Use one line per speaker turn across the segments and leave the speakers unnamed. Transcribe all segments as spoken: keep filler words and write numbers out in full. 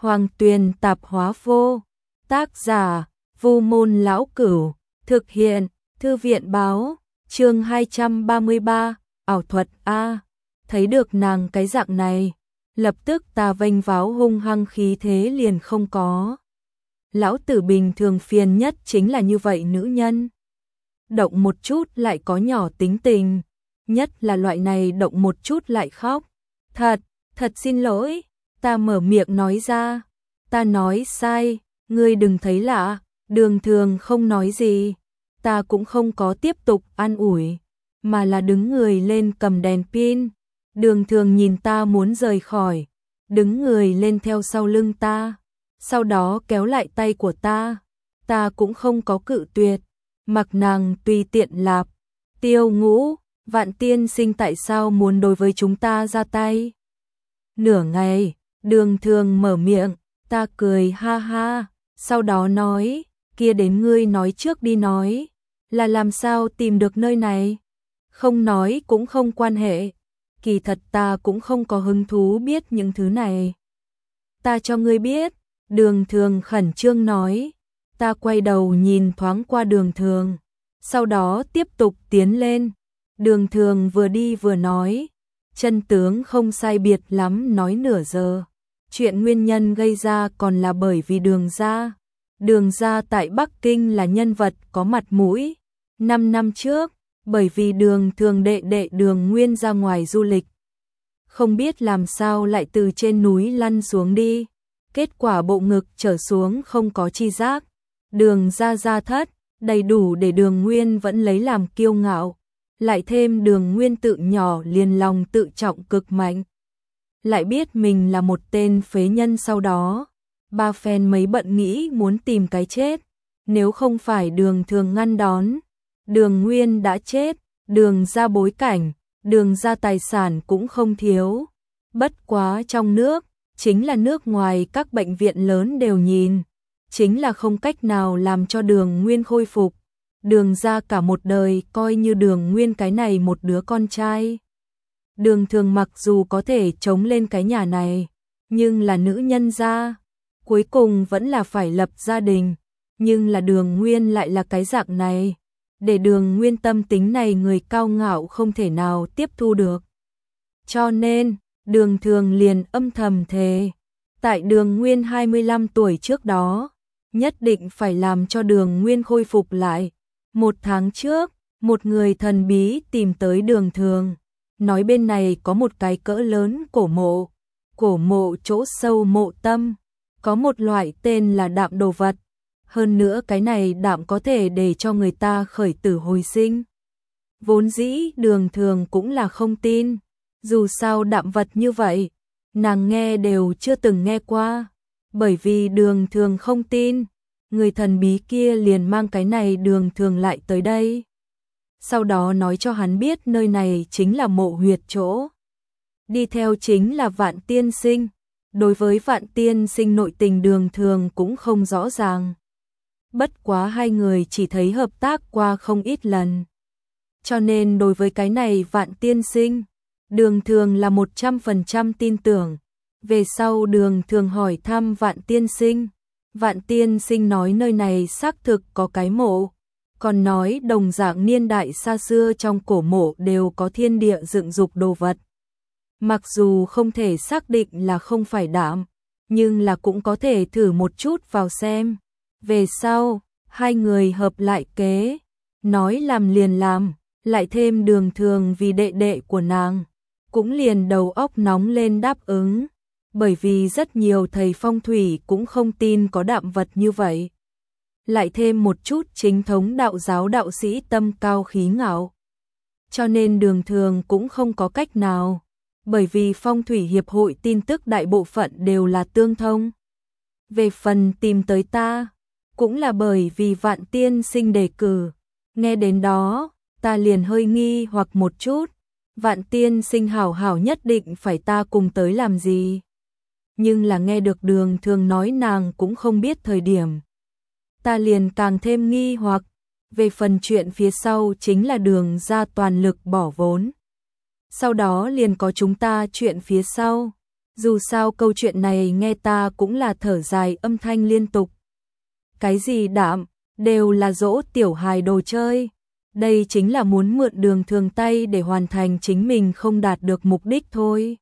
Hoàng Tuyền tạp hóa vô. Tác giả, Vu Môn Lão Cửu. Thực hiện, Thư viện báo. Chương hai trăm ba mươi ba, ảo thuật A. Thấy được nàng cái dạng này, lập tức ta vênh váo hung hăng khí thế liền không có. Lão tử bình thường phiền nhất chính là như vậy nữ nhân. Động một chút lại có nhỏ tính tình, nhất là loại này động một chút lại khóc. Thật, thật xin lỗi, ta mở miệng nói ra. Ta nói sai, ngươi đừng thấy lạ. Đường Thường không nói gì, ta cũng không có tiếp tục an ủi, mà là đứng người lên cầm đèn pin. Đường Thường nhìn ta muốn rời khỏi, đứng người lên theo sau lưng ta, sau đó kéo lại tay của ta. Ta cũng không có cự tuyệt, mặc nàng tùy tiện lạp. Tiêu Ngũ, Vạn tiên sinh tại sao muốn đối với chúng ta ra tay? Nửa ngày, Đường Thường mở miệng, ta cười ha ha, sau đó nói, kia đến ngươi nói trước đi, nói là làm sao tìm được nơi này. Không nói cũng không quan hệ, kỳ thật ta cũng không có hứng thú biết những thứ này. Ta cho ngươi biết. Đường Thường khẩn trương nói. Ta quay đầu nhìn thoáng qua Đường Thường, sau đó tiếp tục tiến lên. Đường Thường vừa đi vừa nói, chân tướng không sai biệt lắm nói nửa giờ. Chuyện nguyên nhân gây ra còn là bởi vì Đường gia. Đường gia tại Bắc Kinh là nhân vật có mặt mũi. Năm năm trước, bởi vì Đường Thường đệ đệ Đường Nguyên ra ngoài du lịch, không biết làm sao lại từ trên núi lăn xuống đi. Kết quả bộ ngực trở xuống không có chi giác. Đường gia gia thất, đầy đủ để Đường Nguyên vẫn lấy làm kiêu ngạo. Lại thêm Đường Nguyên tự nhỏ liền lòng tự trọng cực mạnh. Lại biết mình là một tên phế nhân, sau đó ba phen mấy bận nghĩ muốn tìm cái chết. Nếu không phải Đường Thường ngăn đón, Đường Nguyên đã chết. Đường gia bối cảnh, Đường gia tài sản cũng không thiếu. Bất quá trong nước, chính là nước ngoài các bệnh viện lớn đều nhìn, chính là không cách nào làm cho Đường Nguyên khôi phục. Đường gia cả một đời coi như Đường Nguyên cái này một đứa con trai. Đường Thường mặc dù có thể chống lên cái nhà này, nhưng là nữ nhân gia, cuối cùng vẫn là phải lập gia đình. Nhưng là Đường Nguyên lại là cái dạng này, để Đường Nguyên tâm tính này người cao ngạo không thể nào tiếp thu được. Cho nên, Đường Thường liền âm thầm thề, tại Đường Nguyên hai mươi lăm tuổi trước đó, nhất định phải làm cho Đường Nguyên khôi phục lại. Một tháng trước, một người thần bí tìm tới Đường Thường, nói bên này có một cái cỡ lớn cổ mộ, cổ mộ chỗ sâu mộ tâm, có một loại tên là đạm đồ vật. Hơn nữa cái này đạm có thể để cho người ta khởi tử hồi sinh. Vốn dĩ Đường Thường cũng là không tin, dù sao đạm vật như vậy, nàng nghe đều chưa từng nghe qua. Bởi vì Đường Thường không tin, người thần bí kia liền mang cái này Đường Thường lại tới đây. Sau đó nói cho hắn biết nơi này chính là mộ huyệt chỗ. Đi theo chính là Vạn tiên sinh. Đối với Vạn tiên sinh nội tình Đường Thường cũng không rõ ràng. Bất quá hai người chỉ thấy hợp tác qua không ít lần. Cho nên đối với cái này Vạn tiên sinh, Đường Thường là một trăm phần trăm tin tưởng. Về sau Đường Thường hỏi thăm Vạn tiên sinh. Vạn tiên sinh nói nơi này xác thực có cái mộ, còn nói đồng dạng niên đại xa xưa trong cổ mộ đều có thiên địa dựng dục đồ vật. Mặc dù không thể xác định là không phải đạm, nhưng là cũng có thể thử một chút vào xem. Về sau, hai người hợp lại kế, nói làm liền làm, lại thêm Đường Thường vì đệ đệ của nàng, cũng liền đầu óc nóng lên đáp ứng. Bởi vì rất nhiều thầy phong thủy cũng không tin có đạm vật như vậy. Lại thêm một chút chính thống đạo giáo đạo sĩ tâm cao khí ngạo. Cho nên Đường Thường cũng không có cách nào. Bởi vì phong thủy hiệp hội tin tức đại bộ phận đều là tương thông. Về phần tìm tới ta, cũng là bởi vì Vạn tiên sinh đề cử. Nghe đến đó, ta liền hơi nghi hoặc một chút. Vạn tiên sinh hảo hảo nhất định phải ta cùng tới làm gì? Nhưng là nghe được Đường Thường nói nàng cũng không biết thời điểm, ta liền càng thêm nghi hoặc. Về phần chuyện phía sau chính là Đường gia toàn lực bỏ vốn, sau đó liền có chúng ta chuyện phía sau. Dù sao câu chuyện này nghe ta cũng là thở dài âm thanh liên tục. Cái gì đạm, đều là dỗ tiểu hài đồ chơi. Đây chính là muốn mượn Đường Thường tay để hoàn thành chính mình không đạt được mục đích thôi.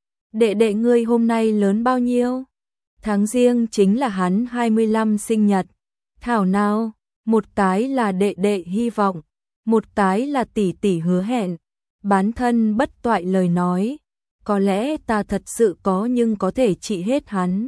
Đệ đệ ngươi hôm nay lớn bao nhiêu? Tháng Giêng chính là hắn hai mươi lăm sinh nhật. Thảo nào, một cái là đệ đệ hy vọng, một cái là tỷ tỷ hứa hẹn. Bán thân bất toại lời nói, có lẽ ta thật sự có nhưng có thể trị hết hắn.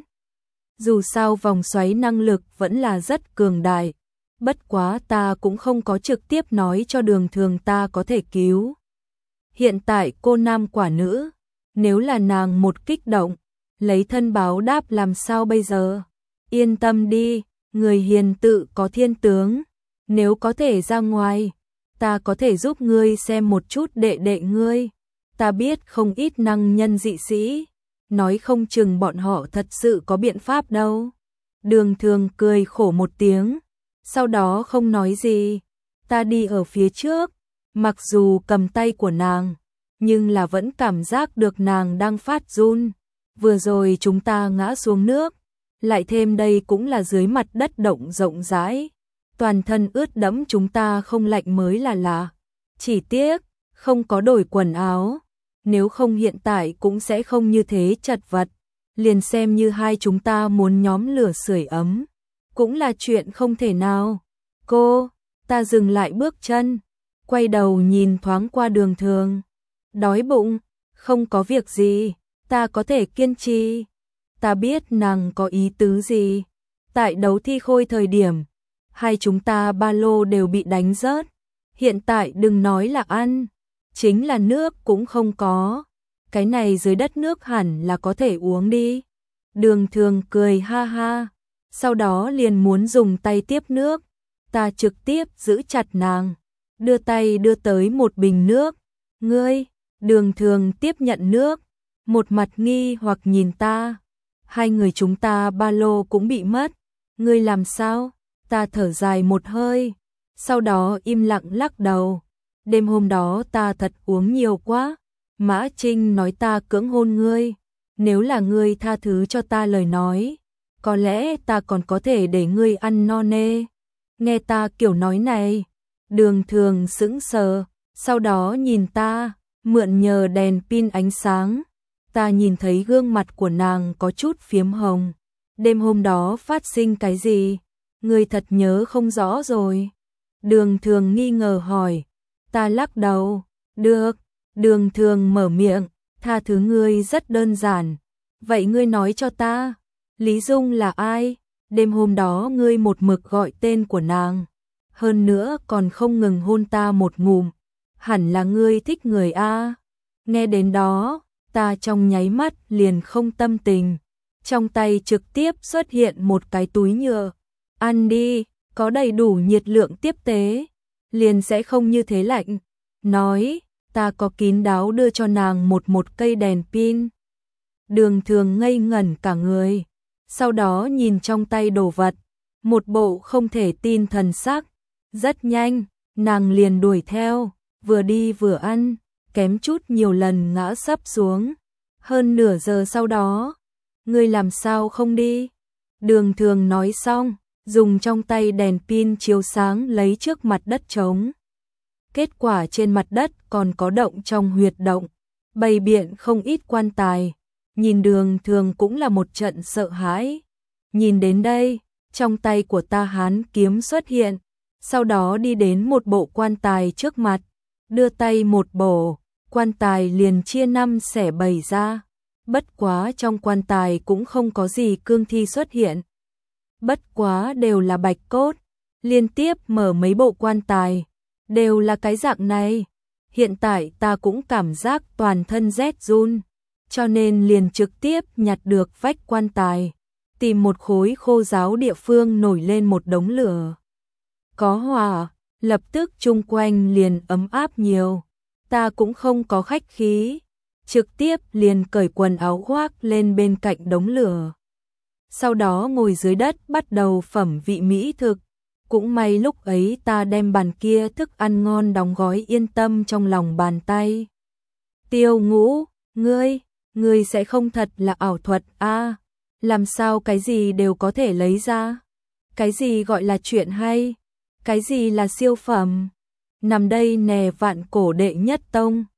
Dù sao vòng xoáy năng lực vẫn là rất cường đại, bất quá ta cũng không có trực tiếp nói cho Đường Thường ta có thể cứu. Hiện tại cô nam quả nữ, nếu là nàng một kích động, lấy thân báo đáp làm sao bây giờ? Yên tâm đi, người hiền tự có thiên tướng, nếu có thể ra ngoài, ta có thể giúp ngươi xem một chút đệ đệ ngươi. Ta biết không ít năng nhân dị sĩ, nói không chừng bọn họ thật sự có biện pháp đâu. Đường Thường cười khổ một tiếng, sau đó không nói gì. Ta đi ở phía trước, mặc dù cầm tay của nàng, nhưng là vẫn cảm giác được nàng đang phát run. Vừa rồi chúng ta ngã xuống nước, lại thêm đây cũng là dưới mặt đất động rộng rãi. Toàn thân ướt đẫm chúng ta không lạnh mới là lạ. Chỉ tiếc, không có đổi quần áo. Nếu không hiện tại cũng sẽ không như thế chật vật. Liền xem như hai chúng ta muốn nhóm lửa sưởi ấm, cũng là chuyện không thể nào. Cô, ta dừng lại bước chân, quay đầu nhìn thoáng qua Đường Thường. Đói bụng, không có việc gì, ta có thể kiên trì. Ta biết nàng có ý tứ gì. Tại đấu thi khôi thời điểm, hai chúng ta ba lô đều bị đánh rớt. Hiện tại đừng nói là ăn, chính là nước cũng không có. Cái này dưới đất nước hẳn là có thể uống đi. Đường Thường cười ha ha, sau đó liền muốn dùng tay tiếp nước. Ta trực tiếp giữ chặt nàng, đưa tay đưa tới một bình nước. Ngươi, Đường Thường tiếp nhận nước, một mặt nghi hoặc nhìn ta. Hai người chúng ta ba lô cũng bị mất. Ngươi làm sao? Ta thở dài một hơi, sau đó im lặng lắc đầu. Đêm hôm đó ta thật uống nhiều quá. Mã Trinh nói ta cưỡng hôn ngươi. Nếu là ngươi tha thứ cho ta lời nói, có lẽ ta còn có thể để ngươi ăn no nê. Nghe ta kiểu nói này, Đường Thường sững sờ, sau đó nhìn ta, mượn nhờ đèn pin ánh sáng. Ta nhìn thấy gương mặt của nàng có chút phiếm hồng. Đêm hôm đó phát sinh cái gì? Ngươi thật nhớ không rõ rồi. Đường Thường nghi ngờ hỏi. Ta lắc đầu. Được. Đường Thường mở miệng. Tha thứ ngươi rất đơn giản. Vậy ngươi nói cho ta, Lý Dung là ai? Đêm hôm đó ngươi một mực gọi tên của nàng, hơn nữa còn không ngừng hôn ta một ngụm. Hẳn là ngươi thích người a. Nghe đến đó, ta trong nháy mắt liền không tâm tình. Trong tay trực tiếp xuất hiện một cái túi nhựa. Ăn đi, có đầy đủ nhiệt lượng tiếp tế, liền sẽ không như thế lạnh. Nói, ta có kín đáo đưa cho nàng một một cây đèn pin. Đường Thường ngây ngẩn cả người, sau đó nhìn trong tay đồ vật, một bộ không thể tin thần sắc. Rất nhanh, nàng liền đuổi theo, vừa đi vừa ăn, kém chút nhiều lần ngã sấp xuống. Hơn nửa giờ sau đó, ngươi làm sao không đi? Đường Thường nói xong, dùng trong tay đèn pin chiếu sáng lấy trước mặt đất trống. Kết quả trên mặt đất còn có động trong huyệt động, bày biện không ít quan tài. Nhìn Đường Thường cũng là một trận sợ hãi. Nhìn đến đây, trong tay của ta hán kiếm xuất hiện, sau đó đi đến một bộ quan tài trước mặt, đưa tay một bổ, quan tài liền chia năm xẻ bảy ra. Bất quá trong quan tài cũng không có gì cương thi xuất hiện. Bất quá đều là bạch cốt. Liên tiếp mở mấy bộ quan tài, đều là cái dạng này. Hiện tại ta cũng cảm giác toàn thân rét run, cho nên liền trực tiếp nhặt được vách quan tài, tìm một khối khô ráo địa phương nổi lên một đống lửa. Có hỏa, lập tức chung quanh liền ấm áp nhiều. Ta cũng không có khách khí, trực tiếp liền cởi quần áo khoác lên bên cạnh đống lửa. Sau đó ngồi dưới đất bắt đầu phẩm vị mỹ thực. Cũng may lúc ấy ta đem bàn kia thức ăn ngon đóng gói yên tâm trong lòng bàn tay. Tiêu Ngũ, ngươi, Ngươi sẽ không thật là ảo thuật a? Làm sao cái gì đều có thể lấy ra? Cái gì gọi là chuyện hay? Cái gì là siêu phẩm? Nằm đây nè vạn cổ đệ nhất tông.